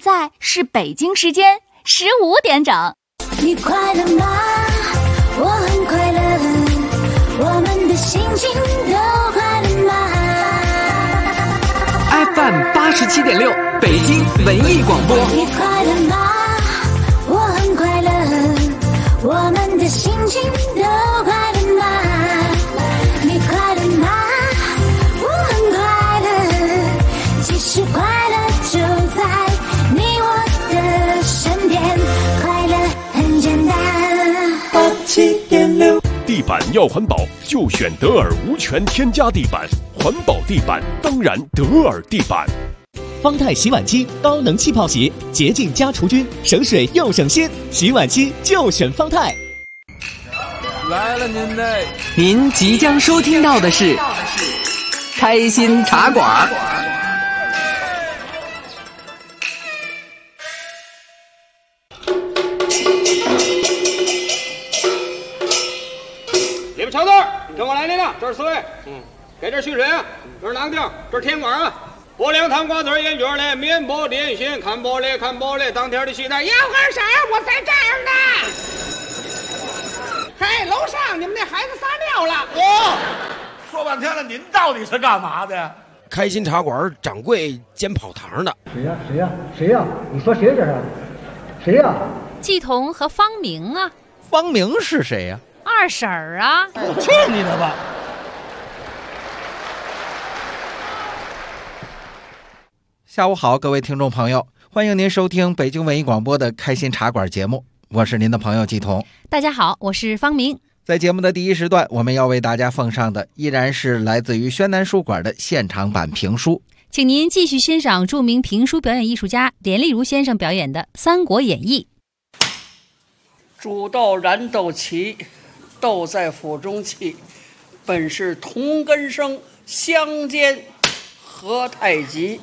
在是北京时间15点整。 你快乐吗？我很快乐，我们的心情都快乐吗？ FM 87.6北京文艺广播。 你快乐吗？我很快乐，我们的心情都快乐吗？你快乐吗？我很快乐，其实快乐就在你我的身边，快乐很简单。87.6， 地板要环保，就选德尔无醛添加地板，环保地板当然德尔地板。 方太洗碗机高能气泡洗，洁净加除菌，省水又省心，洗碗机就选方太。 来了您呢！ 您即将收听到的是开心茶馆。 你们瞧这儿，跟我来领领，这是4位。给这蓄水啊，这是哪个地儿？这是甜馆啊。拨凉糖瓜子烟卷嘞，面包点心，看玻璃看玻璃，当天的西单，要喝啥我在这儿呢。嘿，楼上你们那孩子撒尿了。 说半天了，您到底是干嘛的呀？ 开心茶馆掌柜兼跑堂的。 谁呀？你说谁这是？谁呀？ 季彤和方明啊。 方明是谁呀？ 二婶儿啊。 去你的吧！ 下午好，各位听众朋友，欢迎您收听北京文艺广播的开心茶馆节目，我是您的朋友季彤。 大家好，我是方明。 在节目的第一时段，我们要为大家奉上的依然是来自于宣南书馆的现场版评书， 请您继续欣赏著名评书表演艺术家连丽如先生表演的《三国演义》。 煮豆燃豆萁，豆在釜中泣，本是同根生，相煎何太急。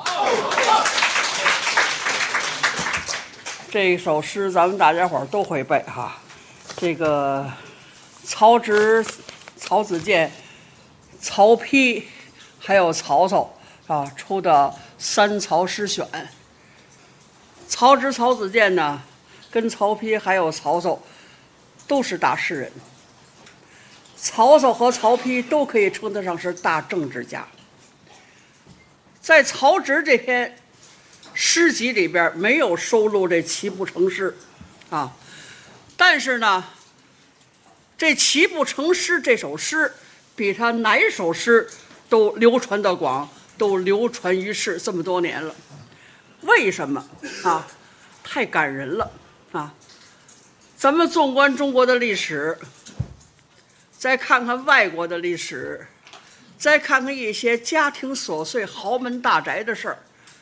这首诗咱们大家伙都会背哈。这个曹植、曹子建、曹丕还有曹操啊出的《三曹诗选》。曹植、曹子建呢，跟曹丕还有曹操都是大诗人。曹操和曹丕都可以称得上是大政治家。在曹植这篇诗集里边没有收录这七步成诗啊，但是呢，这七步成诗这首诗比他哪首诗都流传得广，都流传于世这么多年了。为什么啊？太感人了啊！咱们纵观中国的历史，再看看外国的历史，再看看一些家庭琐碎、豪门大宅的事儿，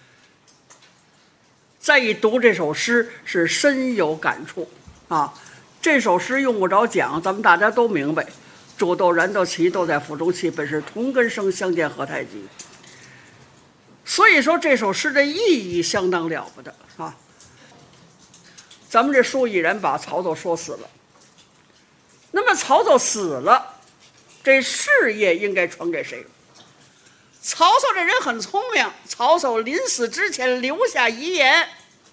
再一读这首诗，是深有感触啊！这首诗用不着讲，咱们大家都明白：煮豆燃豆萁，豆在釜中泣，本是同根生，相煎何太急。所以说，这首诗的意义相当了不得啊！咱们这书已然把曹操说死了，那么曹操死了，这事业应该传给谁？曹操这人很聪明，曹操临死之前留下遗言，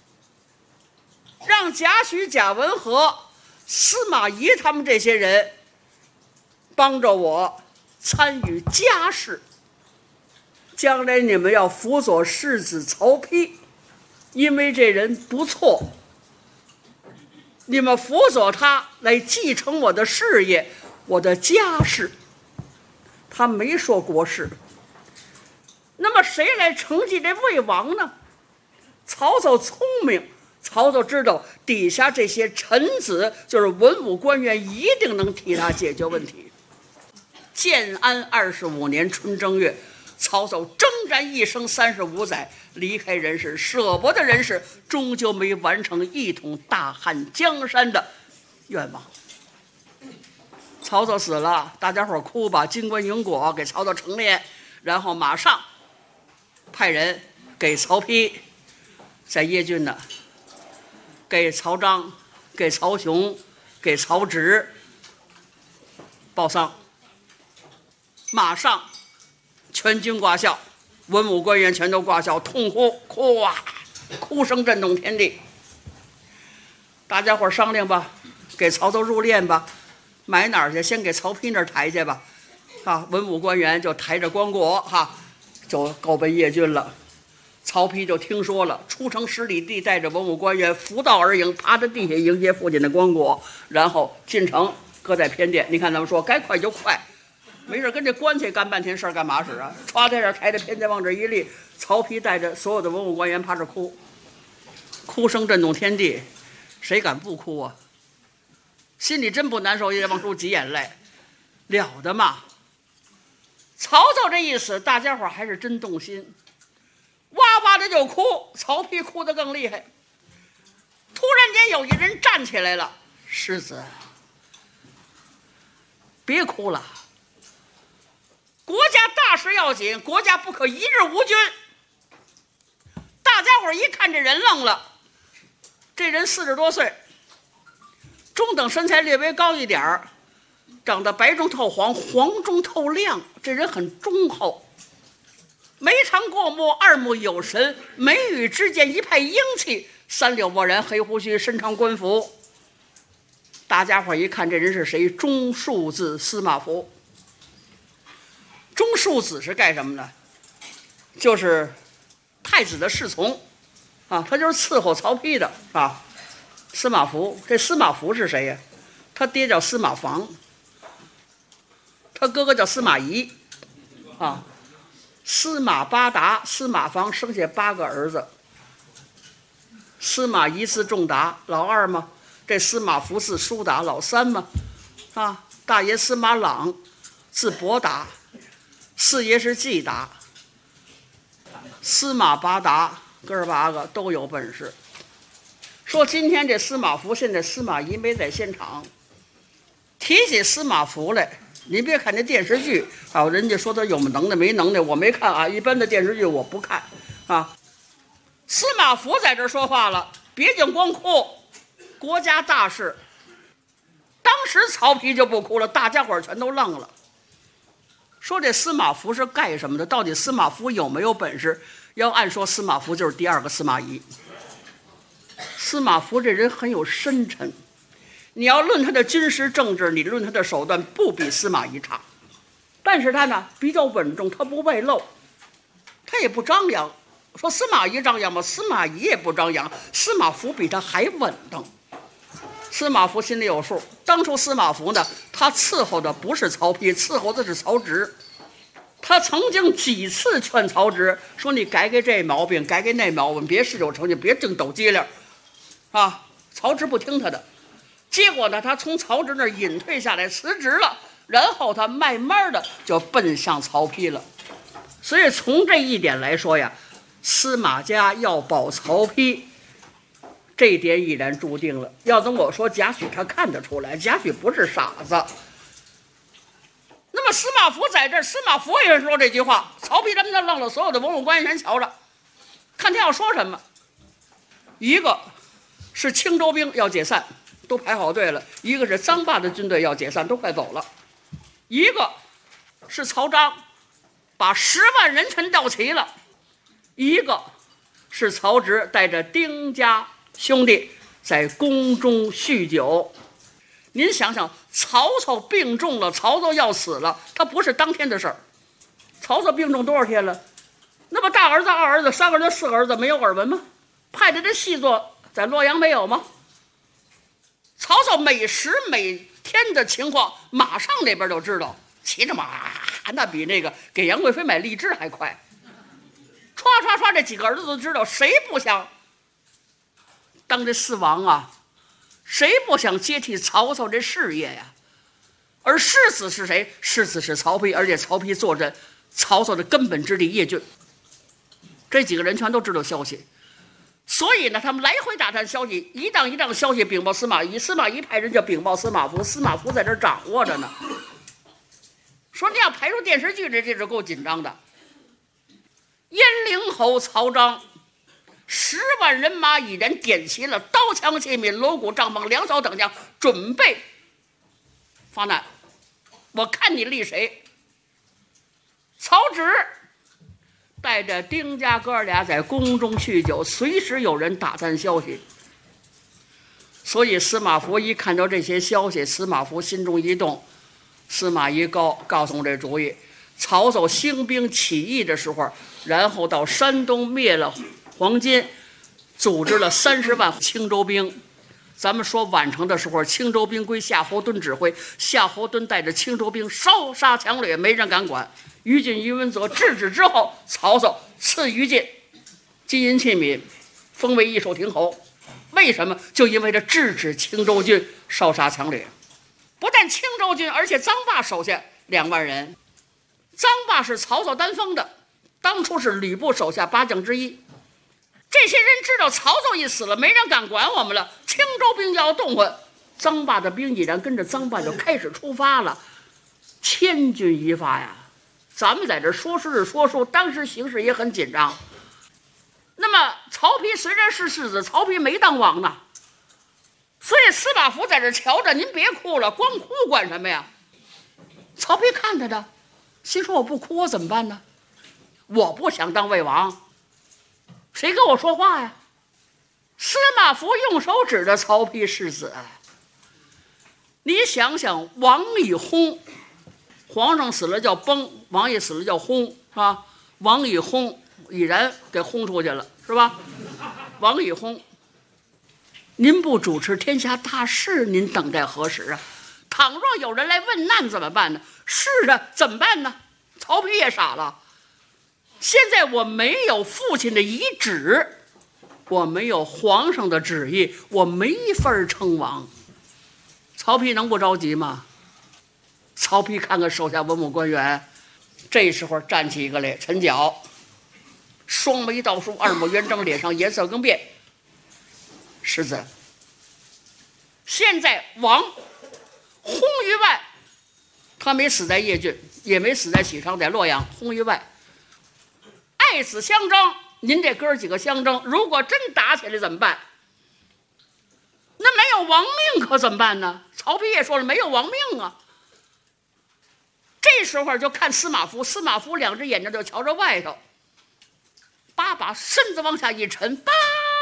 让贾诩、贾文和、司马懿他们这些人帮着我参与家事，将来你们要辅佐世子曹丕，因为这人不错，你们辅佐他来继承我的事业，我的家事。他没说国事。那么谁来承继这魏王呢？曹操聪明，曹操知道底下这些臣子就是文武官员，一定能替他解决问题。建安25年春正月，曹操征战一生35载，离开人世，舍不得人世，终究没完成一统大汉江山的愿望。曹操死了，大家伙哭吧，金冠银果给曹操成殓，然后马上派人给曹丕在邺郡呢，给曹彰、给曹雄、给曹植报丧，马上全军挂孝，文武官员全都挂孝，痛哭哭啊！ 哭声震动天地。大家伙商量吧，给曹操入殓吧，埋哪儿去？先给曹丕那儿抬去吧。啊，文武官员就抬着棺椁哈，就告奔邺郡了。曹丕就听说了，出城10里地，带着文武官员扶道而迎，趴在地下迎接父亲的棺椁，然后进城搁在偏殿。你看他们说该快就快，没事跟这棺材干半天事儿干嘛使啊？歘在这抬着偏殿往这一立，曹丕带着所有的文武官员趴着哭，哭声震动天地，谁敢不哭啊？心里真不难受，也得往出挤眼泪，了得嘛！曹操这一死，大家伙还是真动心，哇哇的就哭。曹丕哭得更厉害。突然间有一人站起来了：“世子，别哭了，国家大事要紧，国家不可一日无君。”大家伙一看这人愣了，这人40多岁，中等身材，略微高一点儿，长得白中透黄，黄中透亮，这人很忠厚，眉长过目，二目有神，眉宇之间一派英气，三绺墨然，黑胡须，身长官服。大家伙一看这人是谁？中庶子司马孚。中庶子是干什么的？就是太子的侍从啊，他就是伺候曹丕的啊。司马孚，这司马孚是谁呀？他爹叫司马防，他哥哥叫司马懿啊。司马八达，司马防生下8个儿子。司马懿字仲达，老2嘛。这司马孚字叔达，老3嘛。啊，大爷司马朗字伯达，四爷是季达。司马八达哥儿8个都有本事。说今天这司马孚，现在司马懿没在现场，提起司马孚来，您别看这电视剧啊，人家说他有能耐没能耐，我没看啊，一般的电视剧我不看啊。司马孚在这说话了，别净光哭，国家大事。当时曹丕就不哭了，大家伙全都愣了，说这司马孚是干什么的？到底司马孚有没有本事？要按说司马孚就是第2个司马懿。司马孚这人很有深沉，你要论他的军事政治，你论他的手段，不比司马懿差。但是他呢比较稳重，他不外露，他也不张扬。说司马懿张扬吗？司马懿也不张扬，司马孚比他还稳当。司马孚心里有数，当初司马孚呢，他伺候的不是曹丕，伺候的是曹植。他曾经几次劝曹植说：“你改这毛病，改那毛病，别事有成绩，别净抖机灵。”啊，曹植不听他的，结果呢，他从曹植那儿隐退下来，辞职了，然后他慢慢的就奔向曹丕了。所以从这一点来说呀，司马家要保曹丕，这一点已然注定了。要跟我说贾诩他看得出来，贾诩不是傻子。那么司马孚在这儿，司马孚也是说这句话，曹丕他们就愣了，所有的文武官员全瞧着，看他要说什么。一个是青州兵要解散，都排好队了；一个是臧霸的军队要解散，都快走了；一个是曹彰把10万人全调齐了；一个是曹植带着丁家兄弟在宫中酗酒。您想想，曹操病重了，曹操要死了，他不是当天的事儿。曹操病重多少天了？那么大儿子、2儿子、3个儿子、4个儿子没有耳闻吗？派的这细作在洛阳没有吗？曹操每时每天的情况，马上那边就知道，骑着马那比那个给杨贵妃买荔枝还快。唰唰唰，这几个儿子都知道，谁不想当这4王啊？谁不想接替曹操这事业呀？而世子是谁？世子是曹丕，而且曹丕坐镇曹操的根本之地邺郡。这几个人全都知道消息，所以呢，他们来回打探消息，一档一档消息禀报司马懿，司马懿派人就禀报司马孚，司马孚在这儿掌握着呢。说你要排出电视剧，这是够紧张的。燕陵侯曹彰10万人马已然点齐了刀枪器皿、锣鼓帐篷、粮草等将，准备发难。我看你立谁？曹植带着丁家哥俩在宫中酗酒，随时有人打探消息。所以司马孚一看到这些消息，司马孚心中一动。司马懿告诉我这主意，曹操兴兵起义的时候，然后到山东灭了黄巾，组织了30万青州兵。咱们说宛城的时候，青州兵归夏侯惇指挥，夏侯惇带着青州兵烧杀抢掠，没人敢管。于禁、于文泽制止之后，曹操赐于禁金银器皿，封为义守亭侯。为什么？就因为这制止青州军烧杀抢掠。不但青州军，而且臧霸手下2万人。臧霸是曹操单封的，当初是吕布手下8将之一。这些人知道曹操一死了，没人敢管我们了，青州兵要动换，臧霸的兵已然跟着臧霸就开始出发了，千钧一发呀！咱们在这说诗说书，当时形势也很紧张。那么曹丕虽然是世子，曹丕没当王呢，所以司马孚在这瞧着，您别哭了，光哭管什么呀？曹丕看着的，心说我不哭我怎么办呢？我不想当魏王，谁跟我说话呀？司马孚用手指着曹丕世子，你想想，王以薨，皇上死了叫崩，王爷死了叫薨，是吧？王以薨已然给轰出去了，是吧？王以薨，您不主持天下大事，您等待何时啊？倘若有人来问难怎么办呢？是啊，怎么办呢？曹丕也傻了。现在我没有父亲的遗旨，我没有皇上的旨意，我没法称王。曹丕能不着急吗？曹丕看看手下文武官员，这时候站起一个来，陈角，双眉倒竖，二目圆睁，脸上颜色更变。世子，现在王薨于外，他没死在邺郡，也没死在许昌，在洛阳薨于外。爱死相争，您这哥几个相争，如果真打起来怎么办？那没有亡命可怎么办呢？曹丕也说了，没有亡命啊。这时候就看司马孚，司马孚2只眼睛就瞧着外头，把身子往下一沉，报，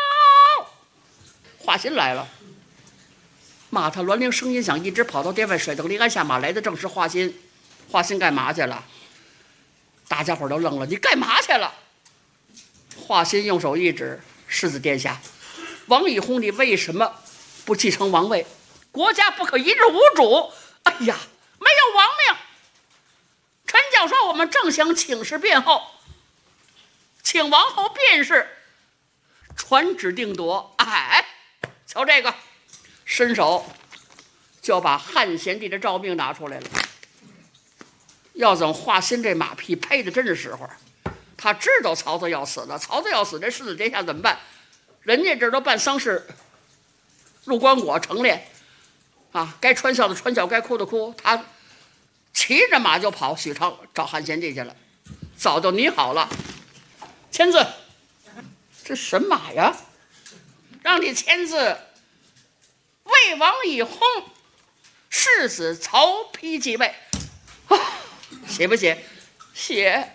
华歆来了。马踏銮铃声音响，一直跑到殿外，甩蹬离鞍下马，来的正是华歆。华歆干嘛去了？大家伙都愣了，你干嘛去了？华歆用手一指，世子殿下，王以薨，你为什么不继承王位？国家不可一日无主。哎呀，没有王命。陈教说，我们正想请示便后，请王后便是，传旨定夺。哎，瞧这个，伸手就把汉献帝的诏命拿出来了。要等华歆这马屁拍的真是时候，他知道曹操要死了，曹操要死，这世子殿下怎么办？人家这都办丧事，入棺椁成殓啊，该穿孝的穿孝，该哭的哭。他骑着马就跑许昌找汉献帝去了，早就拟好了，签字。这神马呀，让你签字。魏王以薨，世子曹丕继位。啊，写不写？写。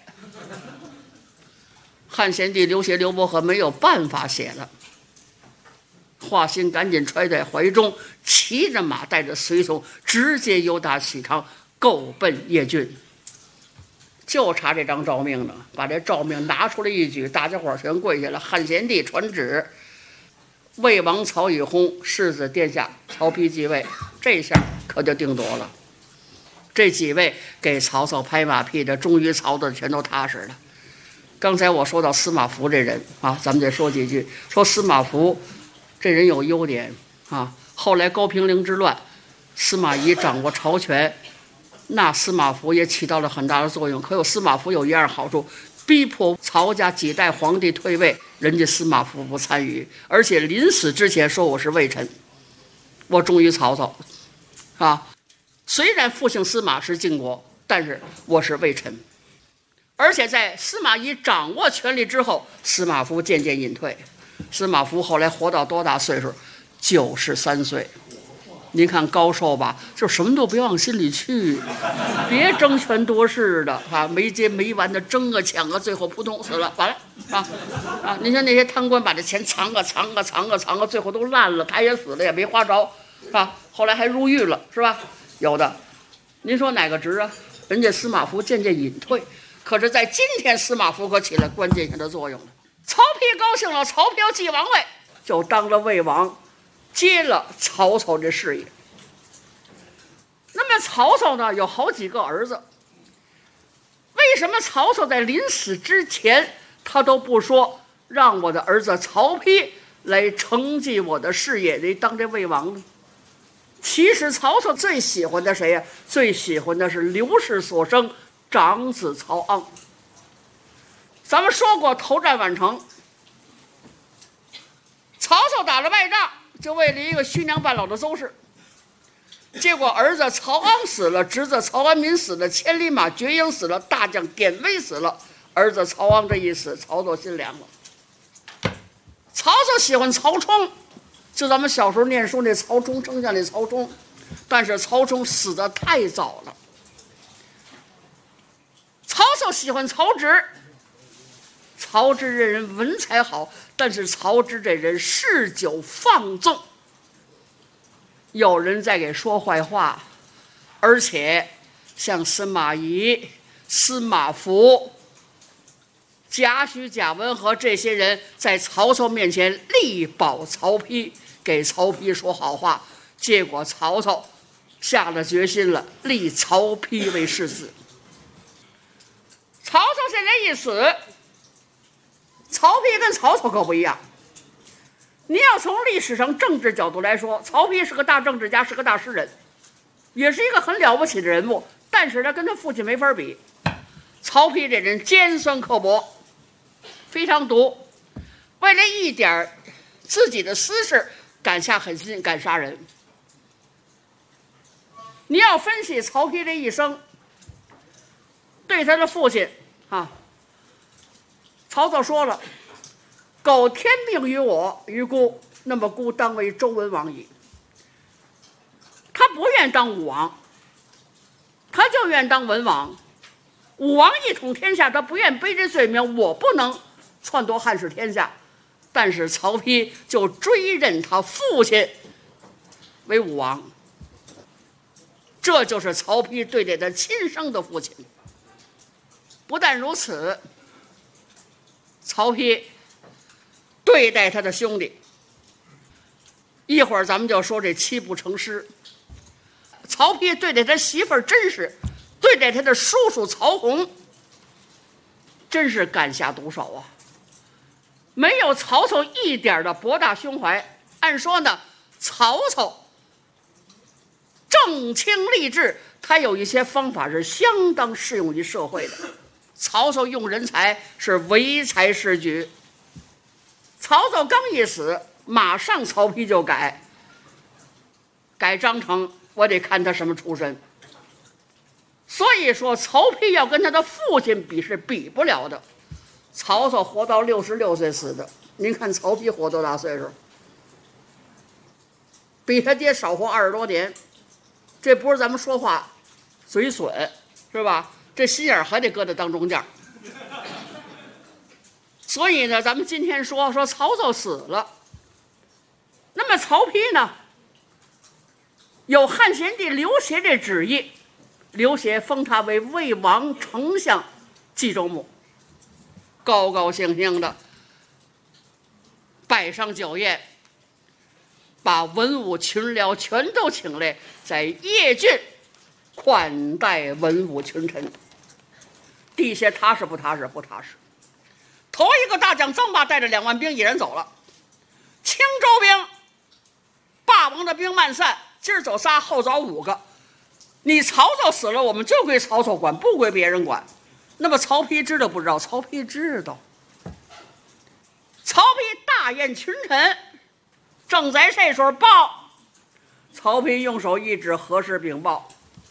汉献帝流血流伯河，没有办法写了。华歆赶紧揣在怀中，骑着马带着随从，直接由打许昌够奔邺郡。就差这张诏命呢，把这诏命拿出来一举，大家伙全跪下了。汉献帝传旨，魏王曹以薨，世子殿下曹丕继位，这下可就定夺了。这几位给曹操拍马屁的，终于曹操全都踏实了。刚才我说到司马孚这人啊，咱们再说几句。说司马孚这人有优点啊，后来高平陵之乱，司马懿掌握朝权，那司马孚也起到了很大的作用。可有司马孚有一样好处，逼迫曹家几代皇帝退位，人家司马孚不参与，而且临死之前说我是魏臣，我忠于曹操啊。虽然父姓司马是晋国，但是我是魏臣。而且在司马懿掌握权力之后，司马孚渐渐隐退。司马孚后来活到多大岁数？93岁。 您看高寿吧，就什么都别往心里去，别争权夺势的啊，没接没完的争啊抢啊，最后扑通死了，完了啊！你像那些贪官把这钱藏啊，最后都烂了，他也死了，也没花着啊，后来还入狱了，是吧？有的，您说哪个值啊？人家司马孚渐渐隐退，可是在今天司马孚可起了关键性的作用了。曹丕高兴了，曹丕继王位，就当了魏王。接了曹操这事业。那么曹操呢，有好几个儿子。为什么曹操在临死之前，他都不说让我的儿子曹丕来承继我的事业，来当这魏王呢？其实曹操最喜欢的谁呀？最喜欢的是刘氏所生长子曹昂。咱们说过，头战宛城，曹操打了败仗，就为了一个虚娘半老的邹氏，结果儿子曹昂死了，侄子曹安民死了，千里马绝英死了，大将典韦死了。儿子曹昂这一死，曹操心凉了。曹操喜欢曹冲，就咱们小时候念书那曹冲，丞相那曹冲，但是曹冲死得太早了。曹操喜欢曹植，曹植这人文采好，但是曹植这人嗜酒放纵，有人在给说坏话，而且像司马懿、司马孚、贾诩、贾文和这些人在曹操面前力保曹丕，给曹丕说好话，结果曹操下了决心了，立曹丕为世子。曹操现在一死，曹丕跟曹操可不一样。你要从历史上政治角度来说，曹丕是个大政治家，是个大诗人，也是一个很了不起的人物，但是他跟他父亲没法比。曹丕这人尖酸刻薄，非常毒，为了一点自己的私事敢下狠心，敢杀人。你要分析曹丕这一生，对他的父亲曹操说了，苟天命于我于孤，那么孤当为周文王矣。他不愿当武王，他就愿当文王。武王一统天下，他不愿背这罪名，我不能篡夺汉室天下。但是曹丕就追认他父亲为武王，这就是曹丕对待他亲生的父亲。不但如此，曹丕对待他的兄弟，一会儿咱们就说这七步成诗。曹丕对待他媳妇儿甄氏，对待他的叔叔曹洪，真是敢下毒手啊！没有曹操一点的博大胸怀。按说呢，曹操正清吏治，他有一些方法是相当适用于社会的。曹操用人才是唯才是举。曹操刚一死，马上曹丕就改章程，我得看他什么出身。所以说曹丕要跟他的父亲比是比不了的。曹操活到66岁死的，您看曹丕活多大岁数？比他爹少活20多年。这不是咱们说话嘴损是吧？这心眼还得搁在当中间。所以呢，咱们今天说曹操死了，那么曹丕呢，有汉献帝刘协这旨意，刘协封他为魏王丞相冀州牧，高高兴兴的摆上酒宴，把文武群僚全都请来，在邺郡款待文武群臣。地下踏实不踏实？不踏实。头一个大将曾霸带着2万兵已然走了，青州兵霸王的兵慢散，今儿走仨，后走5个。你曹操死了，我们就归曹操管，不归别人管。那么曹丕知道不知道？曹丕知道。曹丕大宴群臣，正在这时候报，曹丕用手一指，何时禀报？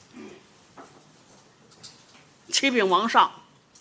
启禀王上，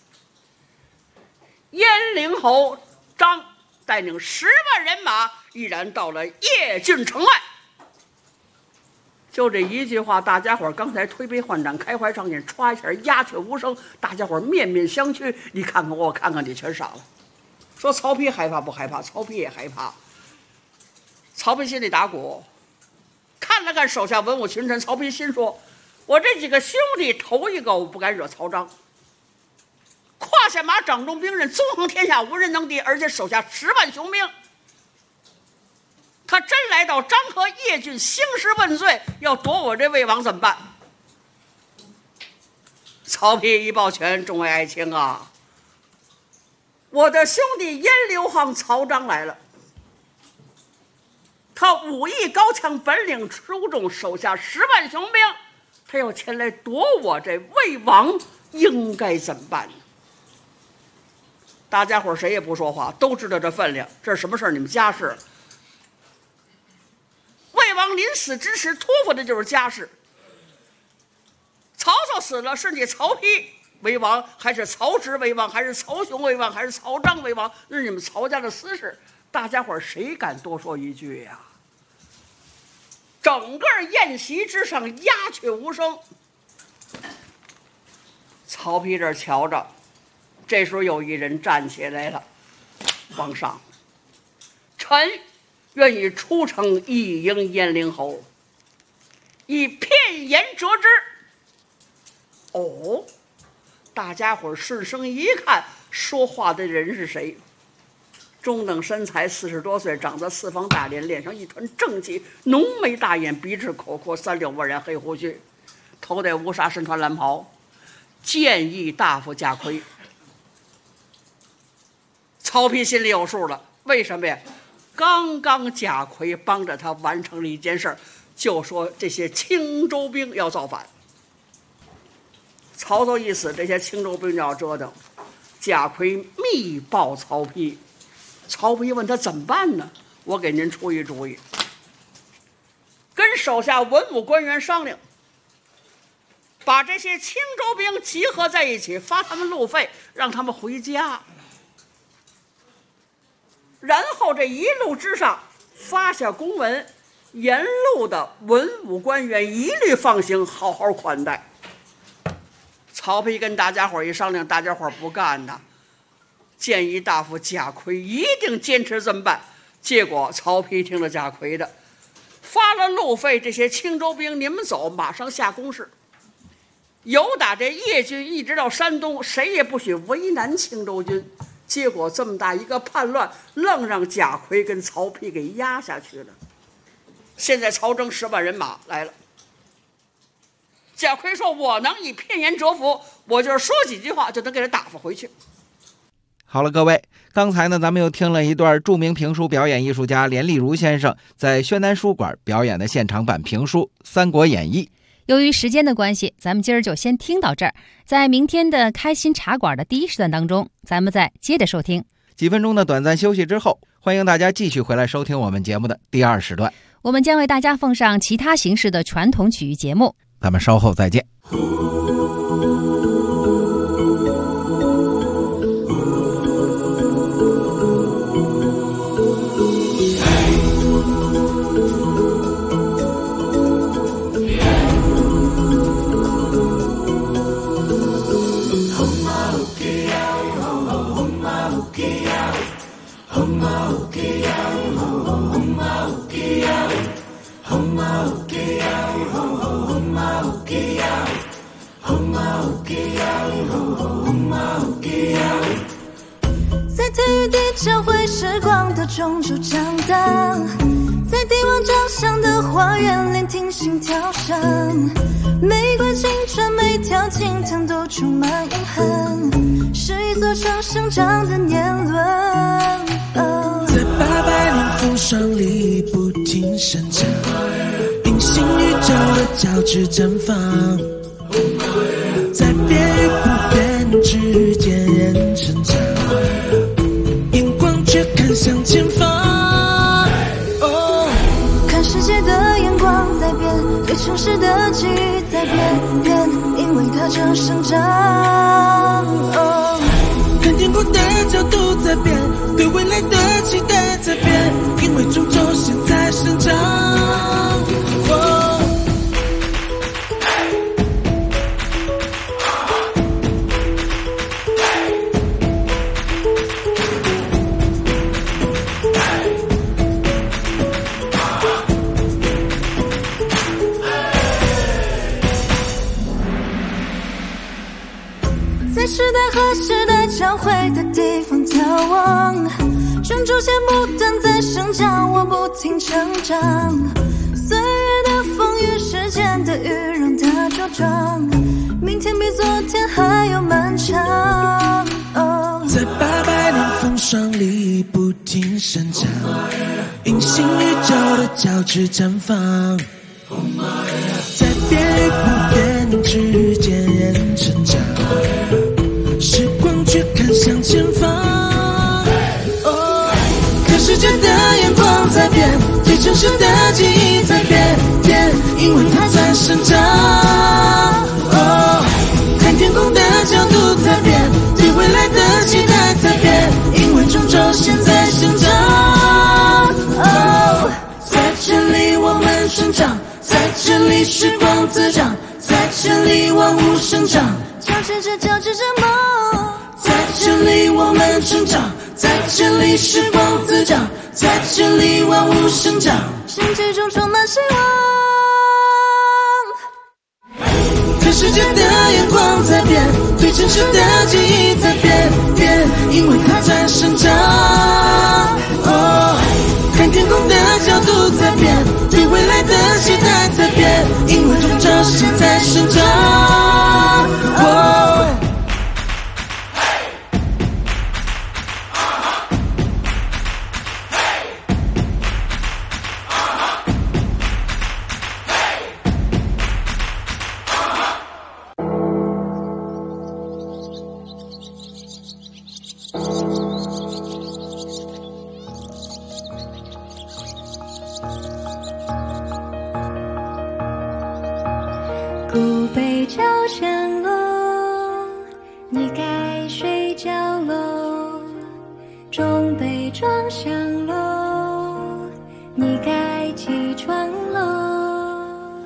燕陵侯张带领10万人马，毅然到了邺郡城外。 就这一句话，大家伙儿刚才推杯换盏、开怀畅饮，歘一下鸦雀无声，大家伙儿面面相觑，你看看我，看看你，全傻了。说曹丕害怕不害怕？曹丕也害怕。曹丕心里打鼓，看了看手下文武群臣，曹丕心说：我这几个兄弟头一个我不敢惹曹彰，胯下马掌中兵刃，纵横天下无人能敌，而且手下10万雄兵。他真来到漳河邺郡兴师问罪，要夺我这魏王怎么办？曹丕一抱拳，众位爱卿啊，我的兄弟燕刘항曹彰来了。他武艺高强，本领出众，手下10万雄兵，他要前来夺我这魏王，应该怎么办呢？大家伙谁也不说话，都知道这分量。这是什么事儿？你们家事。魏王临死之时托付的就是家事。曹操死了，是你曹丕为王，还是曹植为王，还是曹雄为王，还是曹彰为王？那是你们曹家的私事，大家伙谁敢多说一句呀？整个宴席之上鸦雀无声。曹丕这儿瞧着，这时候有一人站起来了：皇上，臣愿意出城一迎燕陵侯，以片言折之。哦，大家伙顺声一看，说话的人是谁？中等身材，40多岁，长得四方大脸，脸上一团正气，浓眉大眼，鼻赤口阔，3绺墨染黑胡须，头戴乌纱，身穿蓝袍，谏议大夫贾逵。曹丕心里有数了，为什么呀？刚刚贾逵帮着他完成了一件事，就说这些青州兵要造反。曹操一死，这些青州兵就要折腾。贾逵密报曹丕，曹丕问他怎么办呢？我给您出一主意，跟手下文武官员商量，把这些青州兵集合在一起，发他们路费，让他们回家。然后这一路之上发下公文，沿路的文武官员一律放行，好好款待。曹丕跟大家伙一商量，大家伙不干呐，建议大夫贾逵一定坚持这么办。结果曹丕听了贾逵的，发了路费，这些青州兵你们走，马上下攻势。由打这邺郡一直到山东，谁也不许为难青州军。结果这么大一个叛乱，愣让贾逵跟曹丕给压下去了。现在曹征10万人马来了，贾逵说：“我能以片言折服，我就是说几句话就能给他打发回去。” 好了，各位，刚才呢，咱们又听了一段著名评书表演艺术家连丽如先生在宣南书馆表演的现场版评书《三国演义》。 由于时间的关系，咱们今儿就先听到这儿。在明天的开心茶馆的第一时段当中，咱们再接着收听。 几分钟的短暂休息之后，欢迎大家继续回来收听我们节目的第2时段。 我们将为大家奉上其他形式的传统曲艺节目。 咱们稍后再见。 在体育地教会时光的终究长大，在帝王掌上的花园聆听心跳声，每管青春每条青藤都充满印痕，是一座城生长的年轮。 在800年风霜里不停生长，隐形宇宙的交织绽放，在变与不变之间人成长，眼光却看向前方。 看世界的眼光在变，对城市的记忆在变，因为它正生长。 看天空的角度在变，对未来的期待在变，因为终究现在生长。 和时代交汇的地方眺望，成竹线不断在生长，我不停成长。岁月的风雨，时间的雨，让它茁壮。明天比昨天还要漫长。 在800年风霜里不停生长，隐形宇宙的交织绽放。在变与不变之间成长，时光却看向前方。看世界的眼光在变，对城市的记忆在变，因为它在生长。看天空的角度在变，对未来的期待在变，因为终究现在生长。在这里我们生长，在这里时光滋长，在这里万物生长，交织着梦。在这里我们成长，在这里时光滋长，在这里万物生长，世界中充满希望。看世界的眼光在变，对城市的记忆在变，因为它在生长。看天空的角度在变，对未来的期待在变，因为终究现在生长。 古北朝香楼，你该睡觉喽。中北庄香楼，你该起床喽。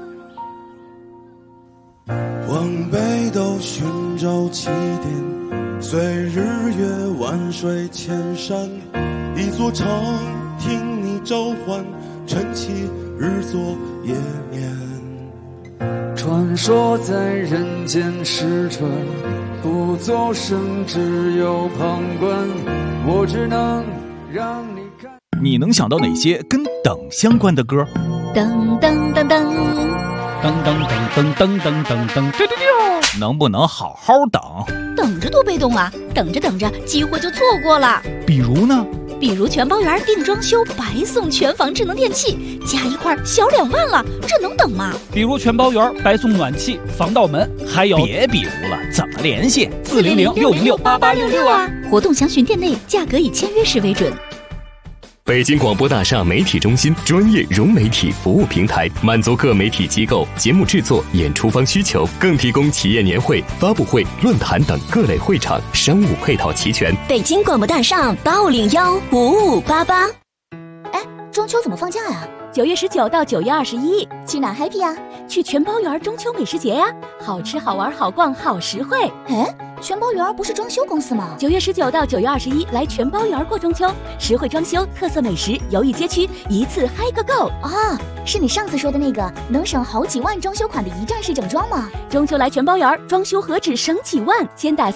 往北斗寻找起点，随日月万水千山，一座城听你召唤，晨起日作夜眠。 传说在人间失传，不作声，只有旁观。我只能让你看。 你能想到哪些跟等相关的歌？ 噔噔噔噔， 噔噔噔噔噔噔噔噔，能不能好好等？ 等着多被动啊！等着等着，机会就错过了。 比如呢？ 比如全包圆定装修，白送全房智能电器，加一块小2万了，这能等吗？ 比如全包圆白送暖气、防盗门，还有别比如了，怎么联系 ？400-606-8866啊！活动详询店内，价格以签约时为准。 北京广播大厦媒体中心专业融媒体服务平台，满足各媒体机构节目制作、演出方需求，更提供企业年会、发布会、论坛等各类会场，商务配套齐全。 北京广播大厦报领邀5588。 哎，中秋怎么放假呀？9月19到9月21，去哪 happy 呀？去全包圆中秋美食节呀，好吃好玩好逛好实惠。 哎，全包圆不是装修公司吗 ？9月19到9月21，来全包圆过中秋，实惠装修，特色美食，游艺街区，一次嗨个够啊！是你上次说的那个能省好几万装修款的一站式整装吗？ 中秋来全包圆，装修何止省几万？先打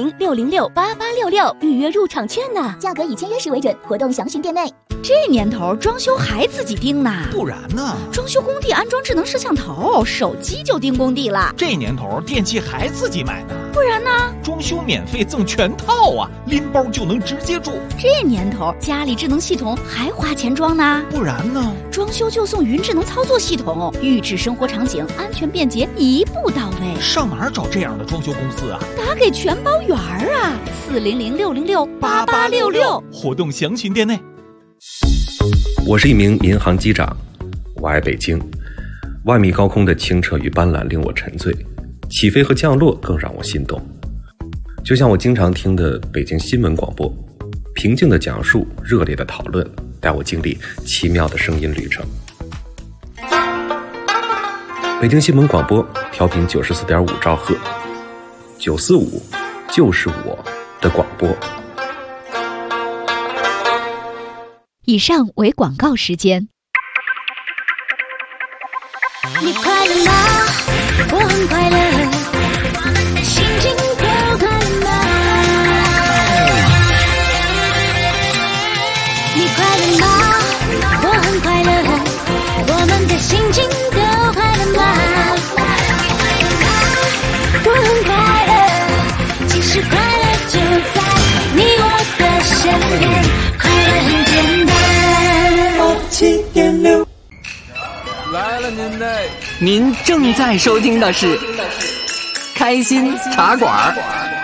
400-606-8866预约入场券呢， 价格以签约时为准，活动详询店内。 这年头装修还自己盯呢？ 不然呢？ 装修工地安装智能摄像头，手机就盯工地了。 这年头电器还自己买呢？ 不然呢？ 装修免费赠全套啊，拎包就能直接住。 这年头家里智能系统还花钱装呢？ 不然呢？ 装修就送云智能操作系统，预制生活场景，安全便捷，一步到位。 上哪儿找这样的装修公司啊？ 打给全包圆啊，400-606-8866， 活动详询店内。 我是一名民航机长，我爱北京。万米高空的清澈与斑斓令我沉醉，起飞和降落更让我心动。就像我经常听的北京新闻广播，平静的讲述，热烈的讨论，带我经历奇妙的声音旅程。北京新闻广播调频94.5兆赫，945就是我的广播。 以上为广告时间。 你快乐吗？我很快乐，心情快乐吗？ 87.6。 来了您的， 您正在收听的是开心茶馆。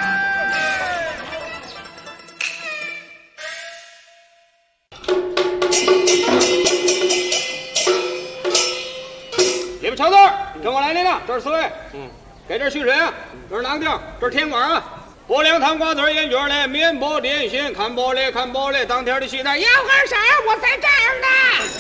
你们瞧这儿，跟我来领导，这是4位。给这蓄水啊，这是囊丁，这是甜瓜啊。拨凉糖瓜子烟卷嘞，面包点心，看玻璃看玻璃，当天的西单要干啥？我在这儿呢。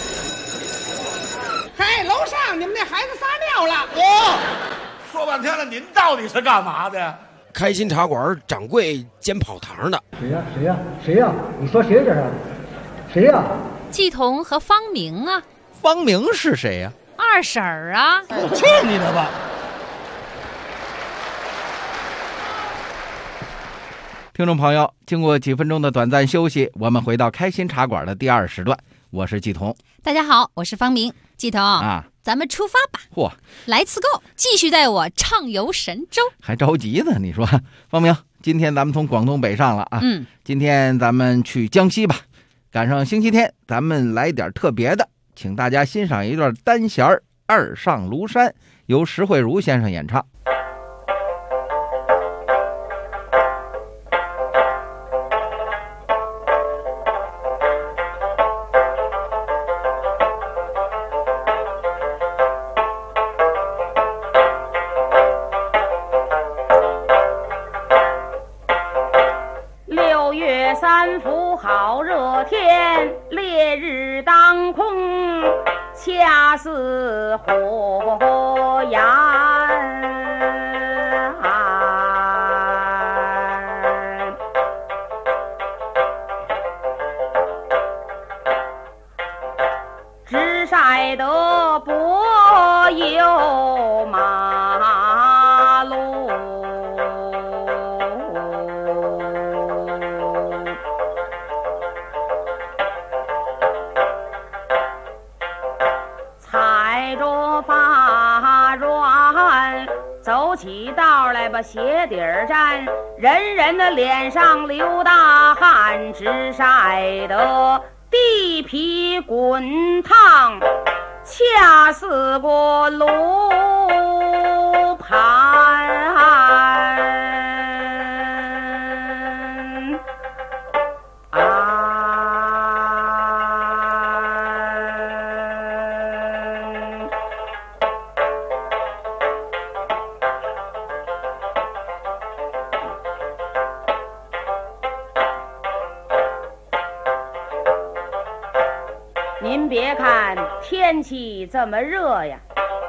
嘿，楼上你们那孩子撒尿了。 说半天了，您到底是干嘛的？ 开心茶馆掌柜煎跑堂的。 谁呀？谁呀？谁呀？你说谁这是？谁呀？ 季彤和方明啊。 方明是谁呀？ 二婶儿啊。 去你的吧！ 听众朋友，经过几分钟的短暂休息，我们回到开心茶馆的第2时段。我是季彤。 大家好，我是方明。季彤啊， 咱们出发吧！ 嚯， 来次够，继续带我畅游神州。 还着急呢？你说，方明，今天咱们从广东北上了啊。今天咱们去江西吧，赶上星期天，咱们来点特别的，请大家欣赏一段单弦《二上庐山》，由石慧茹先生演唱。 6月3伏好热天，烈日当空，恰似火焰。直晒得柏油马路。踩着发软，走起道来把鞋底儿沾，人人的脸上流大汗，直晒得地皮滚烫，恰似个炉盘。您别看天气这么热呀，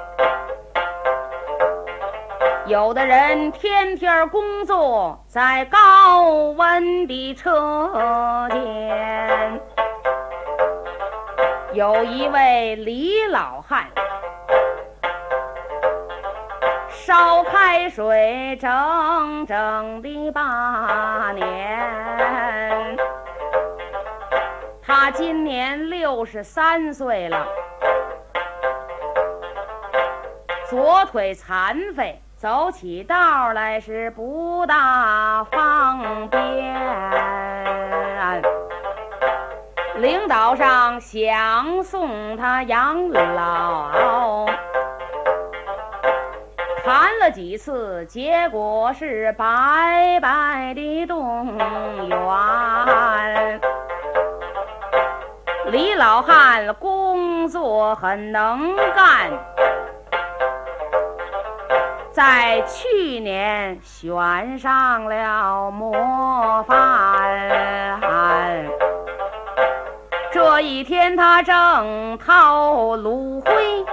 有的人天天工作在高温的车间。有一位李老汉，烧开水整整的8年。他今年63岁了，左腿残废，走起道来是不大方便。领导上想送他养老，谈了几次，结果是白白的动员。李老汉工作很能干，在去年选上了模范。这一天他正掏炉灰，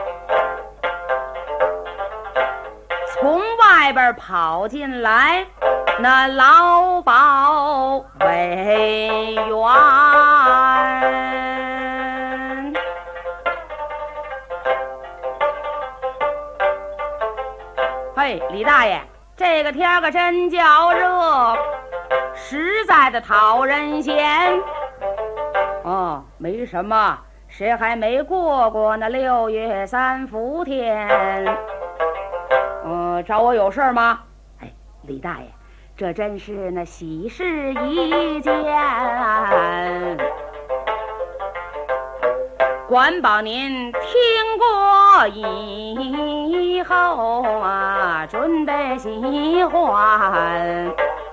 从外边跑进来那劳保委员。嘿，李大爷，这个天可真叫热，实在的讨人嫌。哦，没什么，谁还没过过那6月3伏天？找我有事吗？哎，李大爷，这真是那喜事一件。 管保您听过以后啊，准得喜欢。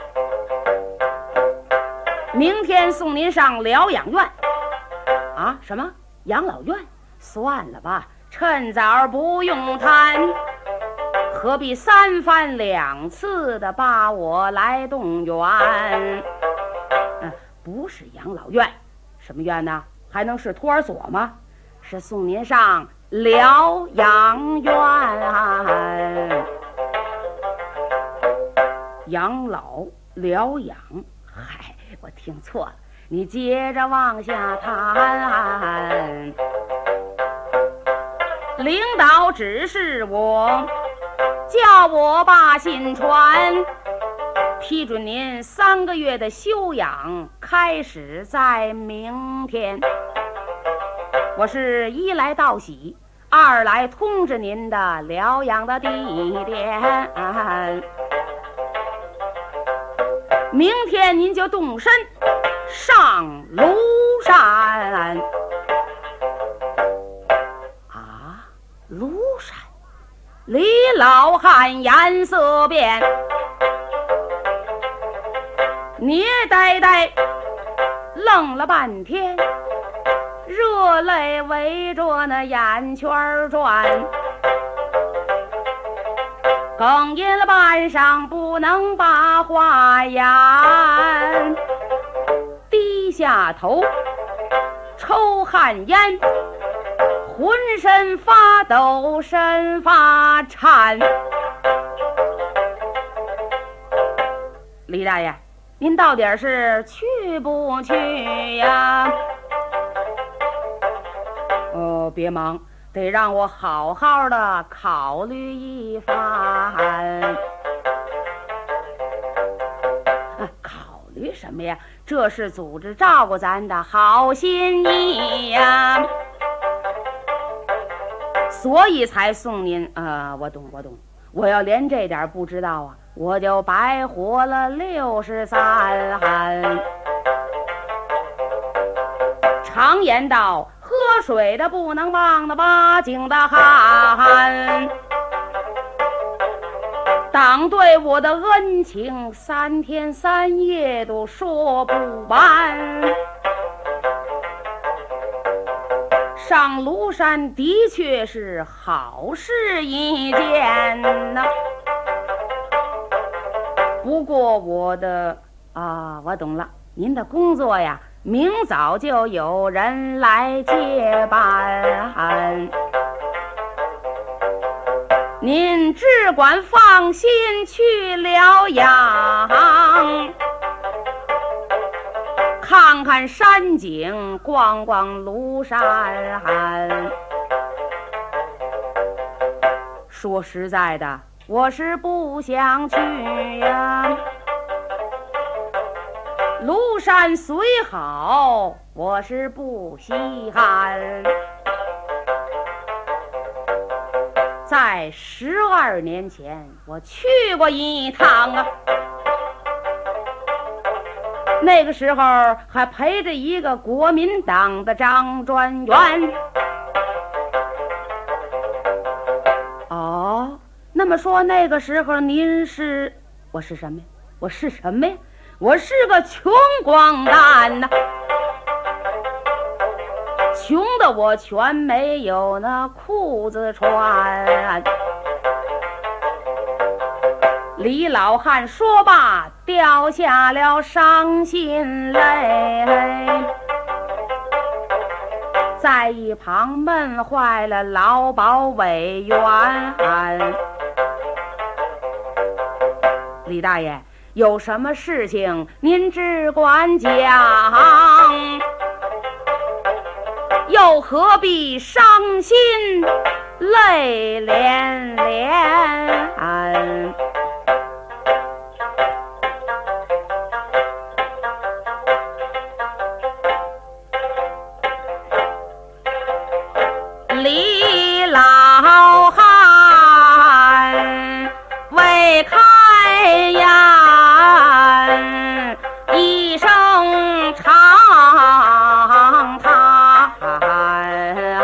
明天送您上疗养院。啊，什么养老院？算了吧，趁早不用谈，何必三番两次的把我来动员？不是养老院，什么院呢？还能是托儿所吗？是送您上疗养院。养老疗养，嗨，我听错了，你接着往下谈。领导指示我，叫我把信传，批准您3个月的休养，开始在明天。我是一来道喜，二来通知您的疗养的地点。明天您就动身上庐山。啊，庐山！李老汉颜色变，捏呆呆，愣了半天，热泪围着那眼圈转，哽咽了半晌，不能把话言，低下头抽旱烟，浑身发抖，身发颤。李大爷，您到底是去不去呀？别忙，得让我好好的考虑一番。考虑什么呀？这是组织照顾咱的好心意呀，所以才送您。我懂。我要连这点不知道啊，我就白活了63。常言道，喝水的不能忘了八经的汗，党对我的恩情3天3夜都说不完。上庐山的确是好事一件呢，不过我懂了，您的工作呀，明早就有人来接班，您只管放心去疗养，看看山景，逛逛庐山。说实在的，我是不想去呀。庐山虽好，我是不稀罕。在12年前，我去过一趟啊。那个时候还陪着一个国民党的张专员。哦，那么说那个时候您是？我是什么呀？我是什么呀？我是个穷光蛋呐，穷的我全没有那裤子穿。李老汉说罢，掉下了伤心泪，在一旁闷坏了老保委员。李大爷，有什么事情您只管讲，又何必伤心泪连连？李老汉未开言，一声长叹，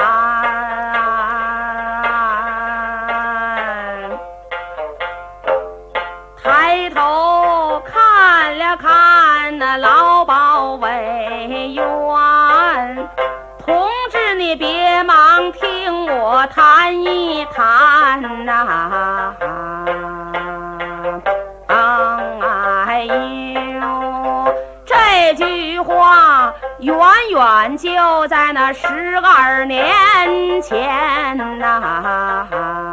且忙听我谈一谈呐、哎呦，这句话远远就在那12年前呐、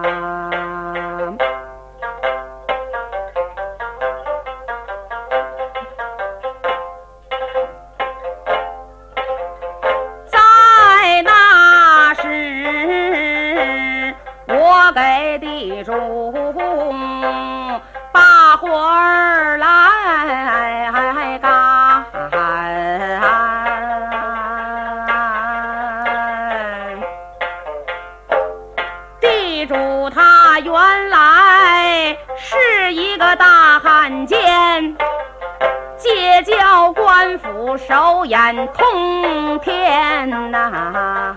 在那时我给地主把活儿来干，地主他原来是一个大汉奸，借教官府手眼通天呐、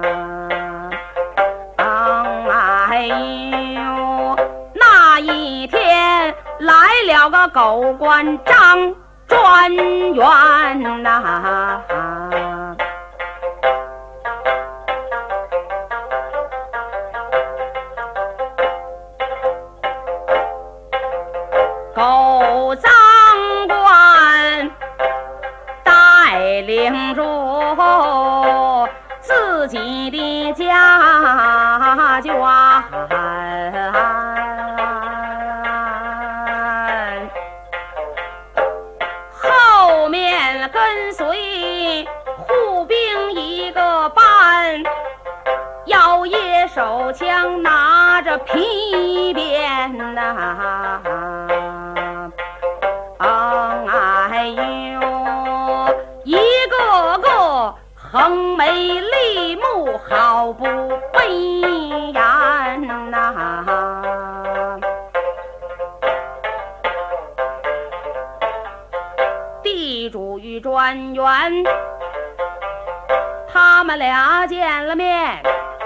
哎呦，那一天来了个狗官张专员呐、狗长官带领着自己的家眷，后面跟随护兵一个班，摇曳手枪拿着皮鞭呐、哎呦，一个个横眉立目，毫不讳言呐、地主与专员他们俩见了面，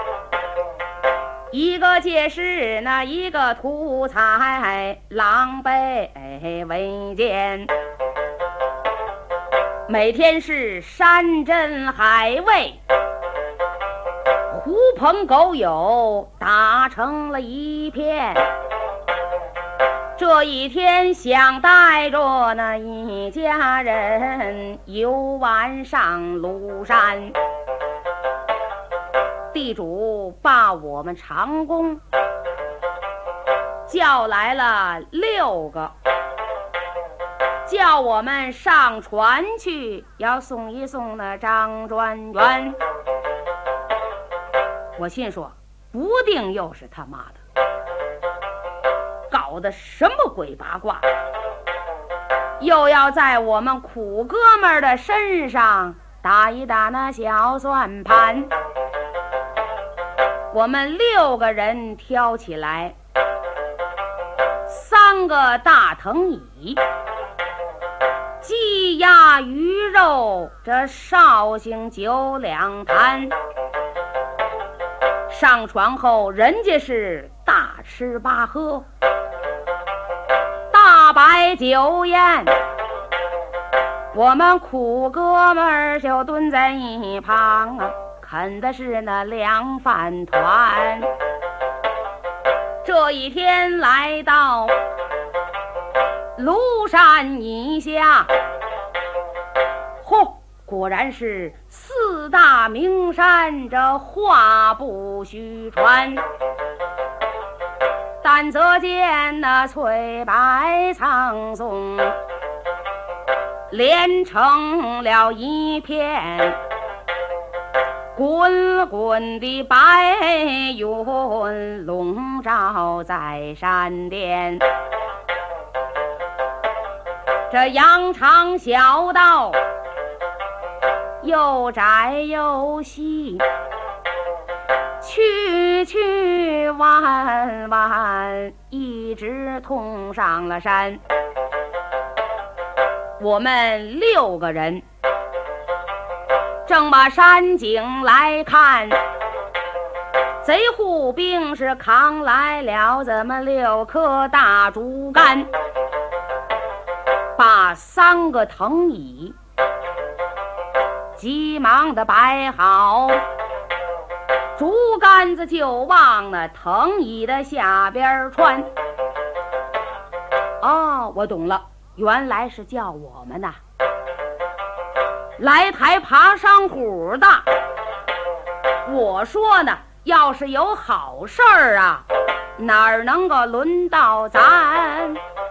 一个解释呢，一个图财，狼狈为奸。每天是山珍海味，狐朋狗友打成了一片。这一天想带着那一家人游玩上庐山，地主把我们长工叫来了6个，叫我们上船去，要送一送那张专员。我心说，不定又是他妈的搞的什么鬼八卦，又要在我们苦哥们的身上打一打那小算盘。我们6个人挑起来3个大藤椅，鸡鸭鱼肉这绍兴9两坛。上船后人家是大吃八喝，大摆酒宴，我们苦哥们就蹲在一旁啊，啃的是那凉饭团。这一天来到庐山以下，嚯，果然是4大名山，这话不虚传。但则见那翠白苍松连成了一片，滚滚的白云笼罩在山巅。这羊肠小道又窄又细，曲曲弯弯，一直通上了山。我们6个人正把山景来看，贼护兵是扛来了这么6棵大竹竿，把3个藤椅急忙的摆好， 竹竿子就往那藤椅的下边穿。哦，我懂了，原来是叫我们呐来抬爬山虎的。我说呢，要是有好事儿啊，哪儿能够轮到咱？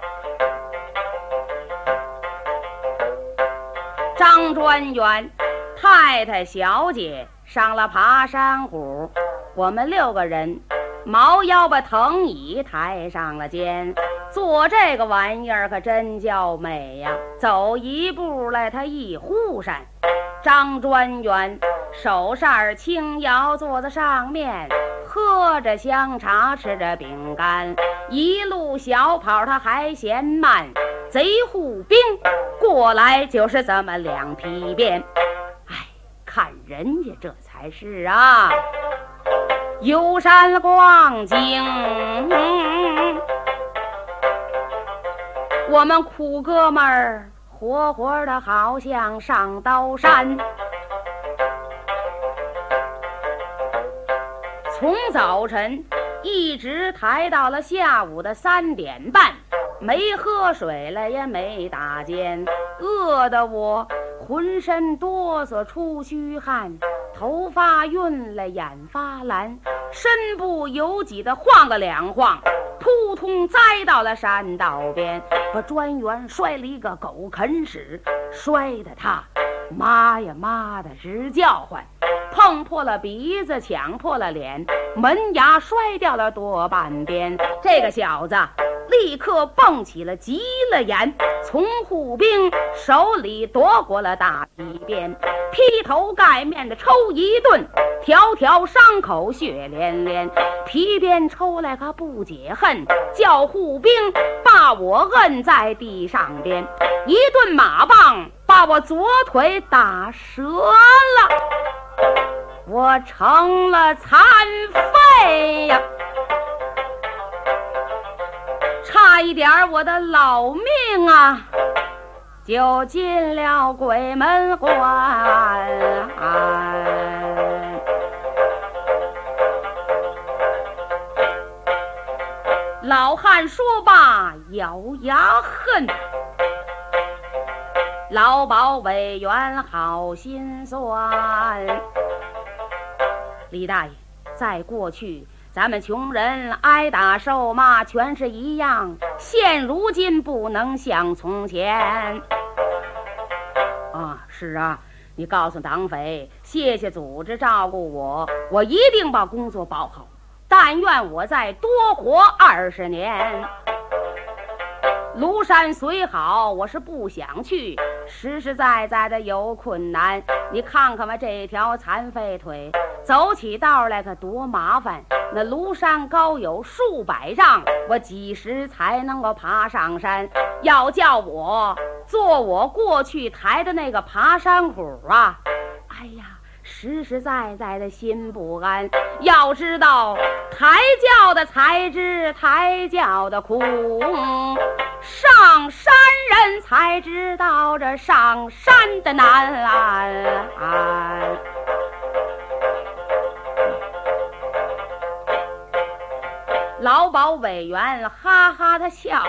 张专员、太太、小姐上了爬山虎，我们6个人猫腰把藤椅抬上了肩，做这个玩意儿可真叫美呀！走一步来，他一呼扇。张专员手上轻摇坐在上面，喝着香茶，吃着饼干，一路小跑他还嫌慢。贼护兵过来就是这么2匹鞭，哎，看人家这才是啊，游山逛景。我们苦哥们儿活活的好像上刀山，从早晨一直抬到了下午的3点半，没喝水了也没打尖，饿得我浑身哆嗦出虚汗，头发晕了眼发蓝，身不由己的晃个2晃，扑通栽到了山道边，把专员摔了一个狗啃屎，摔得他妈呀妈的直叫唤，碰破了鼻子，抢破了脸，门牙摔掉了多半边。这个小子立刻蹦起了急了眼，从护兵手里夺过了大皮鞭，劈头盖面的抽一顿，条条伤口血连连，皮鞭抽来可不解恨，叫护兵把我摁在地上边，一顿马棒把我左腿打折了，我成了残废呀！差一点我的老命啊，就进了鬼门关。老汉说罢咬牙恨，老保委员好心酸。李大爷，在过去咱们穷人挨打受骂全是一样，现如今不能像从前啊。是啊，你告诉党匪谢谢组织照顾我，我一定把工作保好，但愿我再多活20年。庐山虽好，我是不想去，实实在在的有困难。你看看吧，这条残废腿走起道来可多麻烦，那庐山高有数百丈，我几时才能够爬上山？要叫我做我过去抬的那个爬山虎啊，哎呀，实实在在的心不安。要知道抬轿的才知抬轿的苦，上山人才知道这上山的难。老保委员哈哈的笑，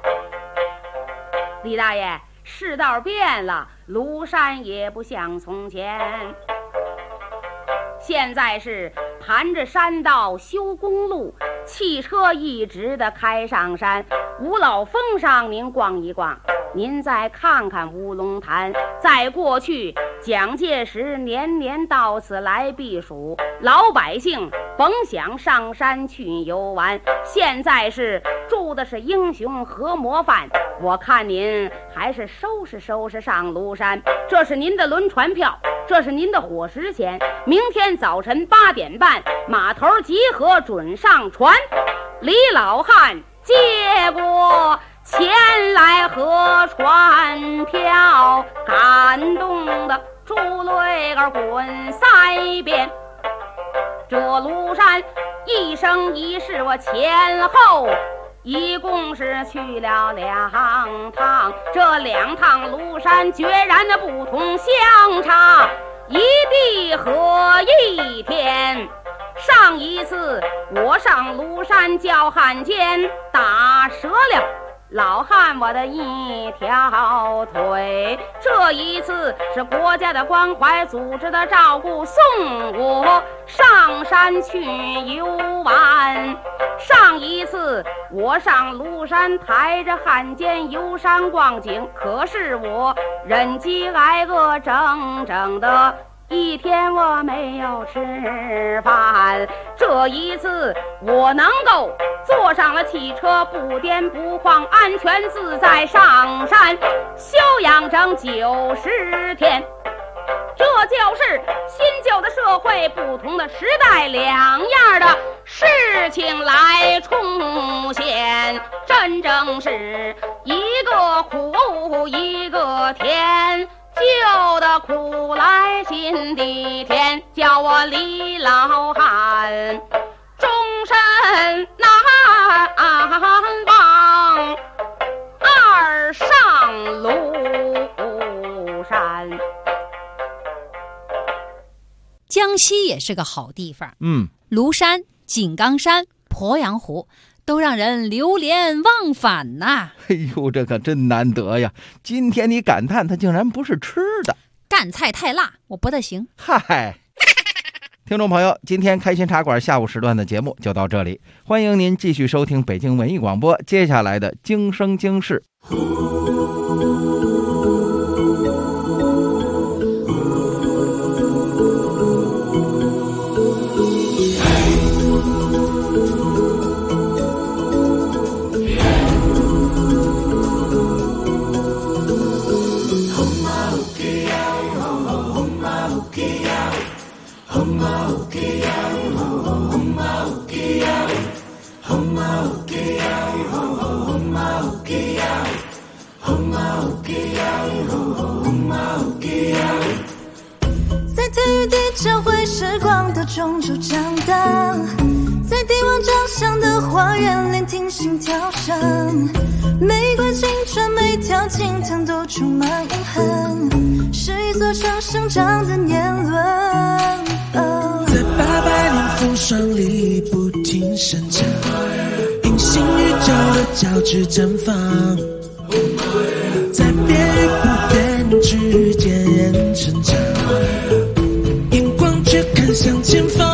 李大爷，世道变了，庐山也不像从前，现在是盘着山道修公路，汽车一直的开上山。五老峰上您逛一逛，您再看看乌龙潭。在过去蒋介石年年到此来避暑，老百姓甭想上山去游玩。现在是住的是英雄和模范，我看您还是收拾收拾上庐山。这是您的轮船票，这是您的伙食钱，明天早晨8点半码头集合，准上船。李老汉接过前来河船票，感动的珠泪儿滚腮边。这庐山一生一世，我前后一共是去了2趟，这2趟庐山决然的不同，相差一地和一天。 上一次我上庐山叫汉奸，打折了老汉我的一条腿。这一次是国家的关怀，组织的照顾，送我上山去游玩。上一次我上庐山抬着汉奸游山逛景，可是我忍饥挨饿整整的一天我没有吃饭。这一次我能够坐上了汽车，不颠不晃，安全自在上山休养整90天。这就是新旧的社会，不同的时代，两样的事情来重现，真正是一个苦一个甜，旧的苦来新的甜，叫我李老汉终身难忘二上庐山。 江西也是个好地方，庐山、井冈山、鄱阳湖都让人流连忘返呐。 哎呦，这可真难得呀！今天你感叹它竟然不是吃的， 赣菜太辣，我不大行。 嗨，听众朋友，今天开心茶馆下午时段的节目就到这里，欢迎您继续收听北京文艺广播接下来的京声京事。 在体育地教会时光的中州长大，在帝王长相的花园聆听心跳声，每一块青春每条青藤都充满永恒，是一座城生长的年轮。 在800年风霜里不停生长，隐形宇宙的交织绽放，在变与不变之间成长，眼光却看向前方。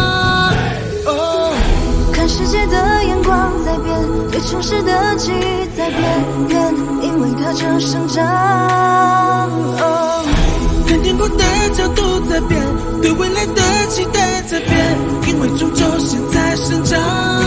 看世界的眼光在变，对城市的记忆在变，因为它正生长。 看天空的角度在变，对未来的期待在变，因为终究现在生长。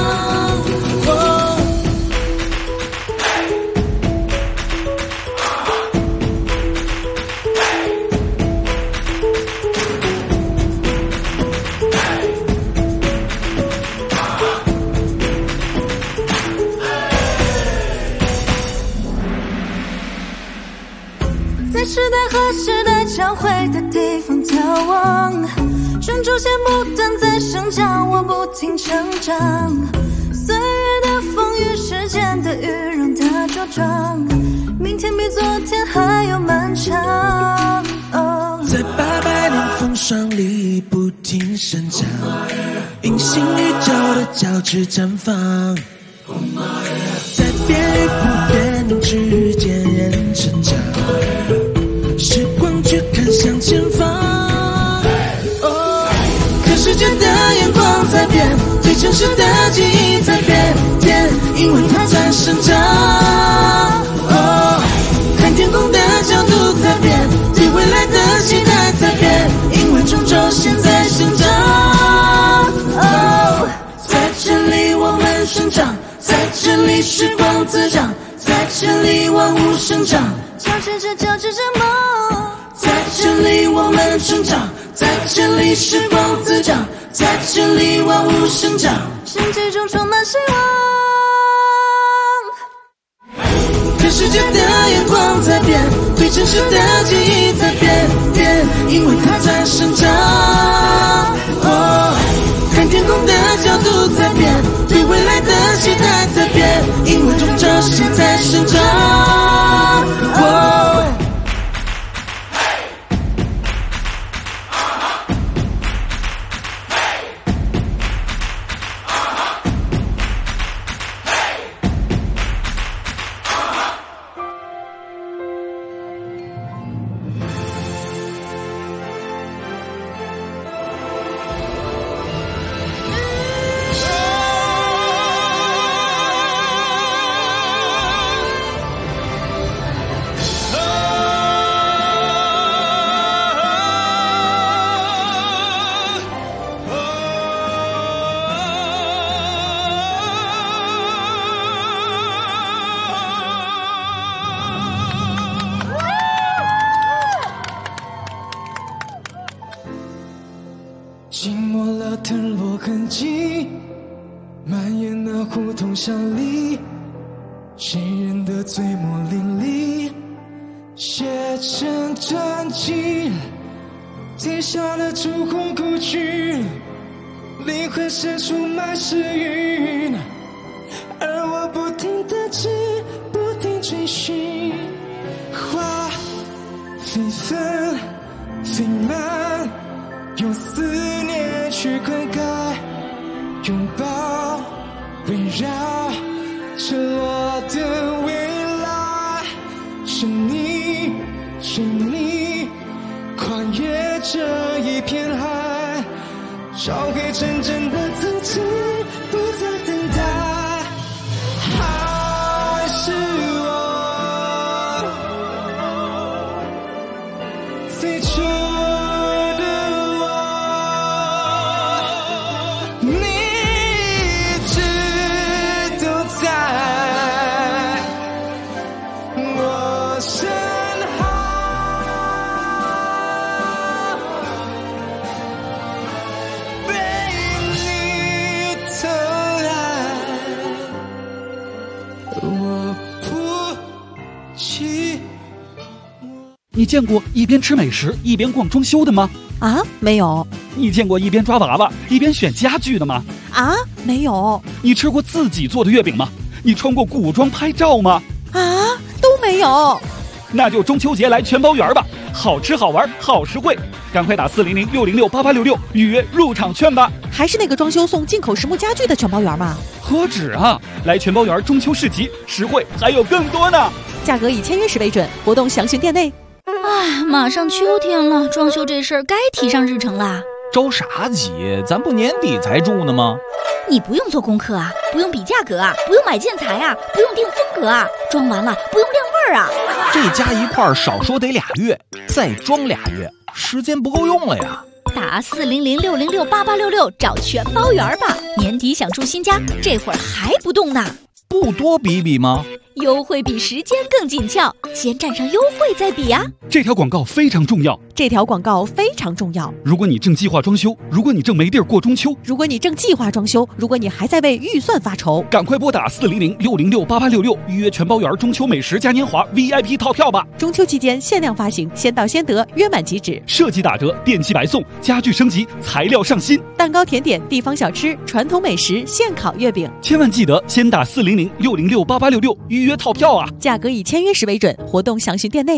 在时代和时代交汇的地方眺望，中州线不断在生长，我不停成长，岁月的风雨，时间的雨让它茁壮，明天比昨天还要漫长。 在800年风霜里不停生长，隐形宇宙的交织绽放，在变与不变之间成长，时光却看向前方。看世界的眼光在变，对城市的记忆在变，因为它在生长。看天空的角度在变，对未来的期待在变，因为终究现在生长。在这里我们生长，在这里时光滋长，在这里万物生长， 交织着梦。 在这里我们成长，在这里时光滋长，在这里万物生长， 世界中充满希望。 看世界的眼光在变，对城市的记忆在变，因为它在生长。看天空的角度在变，对未来的期待在变，因为终究现在生长。 落痕迹，蔓延那胡同巷里，谁人的嘴墨淋漓，写成传奇，贴上了烛火故去，灵魂深处满是云，而我不停地追，不停追寻，花飞纷飞满，用思念去灌溉，拥抱围绕赤裸的未来，是你是你跨越这一片海，找回真正的自己，不再等待，还是我最初的我，你一直都在我身后，被你偷来，我不寂你见过一边吃美食一边逛装修的吗？ 啊，没有。 你见过一边抓娃娃一边选家具的吗？ 啊，没有。 你吃过自己做的月饼吗？你穿过古装拍照吗？ 啊，都没有。 那就中秋节来全包园吧，好吃好玩好实惠，赶快打400-606-8866预约入场券吧。 还是那个装修送进口实木家具的全包园吗？ 何止啊，来全包园中秋市集，实惠还有更多呢。 价格以签约时为准，活动详询店内。 哎，马上秋天了，装修这事儿该提上日程啦。 着啥急？咱不年底才住呢吗？ 你不用做功课啊，不用比价格啊，不用买建材啊，不用定风格啊，装完了不用晾味儿啊。 这加一块少说得2月，再装2月，时间不够用了呀。 打400-606-8866找全包园吧，年底想住新家，这会儿还不动呢？ 不多比比吗？ 优惠比时间更紧俏，先占上优惠再比啊！ 这条广告非常重要。 这条广告非常重要。 如果你正计划装修，如果你正没地儿过中秋， 如果你正计划装修，如果你还在为预算发愁， 赶快拨打400-606-8866预约全包园中秋美食嘉年华 VIP 套票吧！ 中秋期间限量发行，先到先得，约满即止。 设计打折，电器白送，家具升级，材料上新， 蛋糕、甜点、地方小吃、传统美食、现烤月饼。 千万记得先打400-606-8866预约套票啊！ 价格以签约时为准，活动详询店内。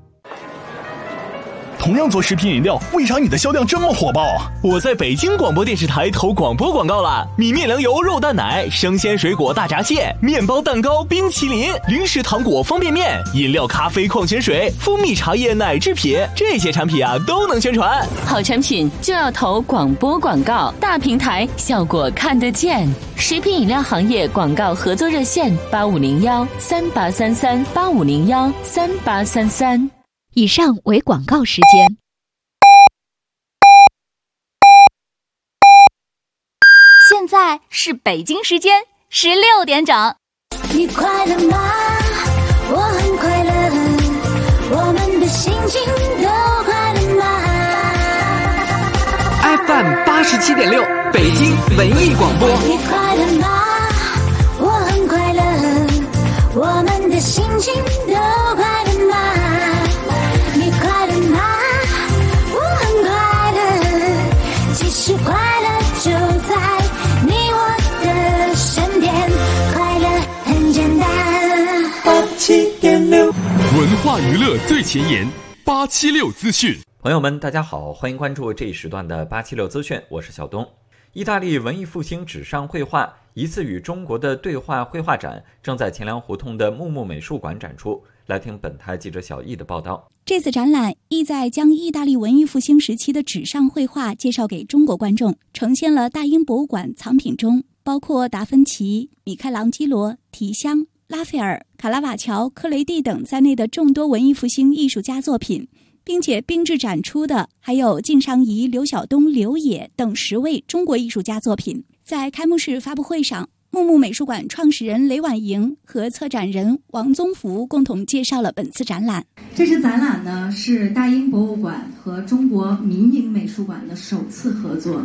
同样做食品饮料，为啥你的销量这么火爆啊？ 我在北京广播电视台投广播广告了，米面粮油肉蛋奶、生鲜水果大闸蟹、面包蛋糕、冰淇淋、零食糖果方便面、饮料咖啡矿泉水、蜂蜜茶叶奶制品，这些产品啊都能宣传。 好产品就要投广播广告，大平台效果看得见。食品饮料行业广告合作热线8501-3833-8501-3833。 以上为广告时间。现在是北京时间16点整。 你快乐吗？我很快乐，我们的心情都快乐吗？ FM 87.6北京文艺广播。 你快乐吗？我很快乐，我们的心情都快乐吗？你快乐吗？我很快乐，其实快乐就在你我的身边，快乐很简单。87.6 文化娱乐最前沿，876资讯。 朋友们，大家好，欢迎关注这一时段的876资讯，我是小东。意大利文艺复兴纸上绘画疑似与中国的对话绘画展正在钱粮胡同的木木美术馆展出。来听本台记者小易的报道。 这次展览意在将意大利文艺复兴时期的纸上绘画介绍给中国观众，呈现了大英博物馆藏品中包括达芬奇、米开朗基罗、提香、拉斐尔、卡拉瓦乔、克雷蒂等在内的众多文艺复兴艺术家作品，并且并置展出的还有靳尚谊、刘晓东、刘野等10位中国艺术家作品。在开幕式发布会上，木木美术馆创始人雷婉莹和策展人王宗福共同介绍了本次展览。 这次展览呢，是大英博物馆和中国民营美术馆的首次合作，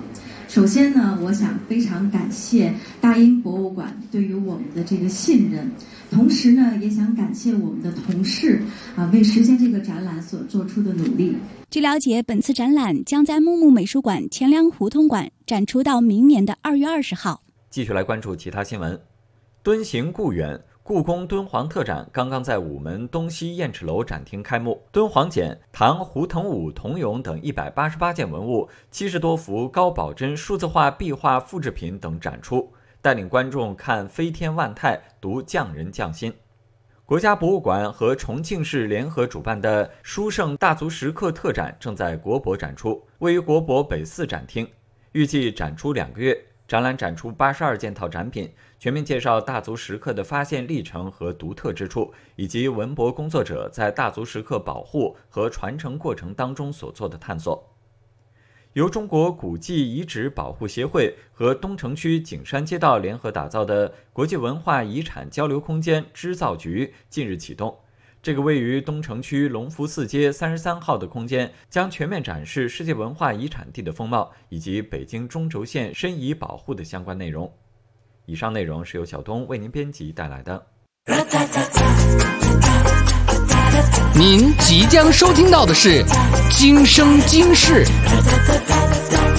首先呢，我想非常感谢大英博物馆对于我们的这个信任，同时呢，也想感谢我们的同事为实现这个展览所做出的努力。 据了解，本次展览将在木木美术馆钱粮胡同馆展出到明年的2月20号。 继续来关注其他新闻。敦行故远，故宫敦煌特展刚刚在午门东西燕翅楼展厅开幕。敦煌简、唐胡腾武铜俑等188件文物，70多幅高保真数字化壁画复制品等展出，带领观众看飞天万态，读匠人匠心。国家博物馆和重庆市联合主办的书圣大足石刻特展正在国博展出，位于国博北4展厅，预计展出2个月。展览展出82件套展品，全面介绍大足石刻的发现历程和独特之处，以及文博工作者在大足石刻保护和传承过程当中所做的探索。由中国古迹遗址保护协会和东城区景山街道联合打造的国际文化遗产交流空间织造局近日启动。这个位于东城区隆福寺街33号的空间将全面展示世界文化遗产地的风貌，以及北京中轴线申遗保护的相关内容。以上内容是由小东为您编辑带来的。 您即将收听到的是今生今世。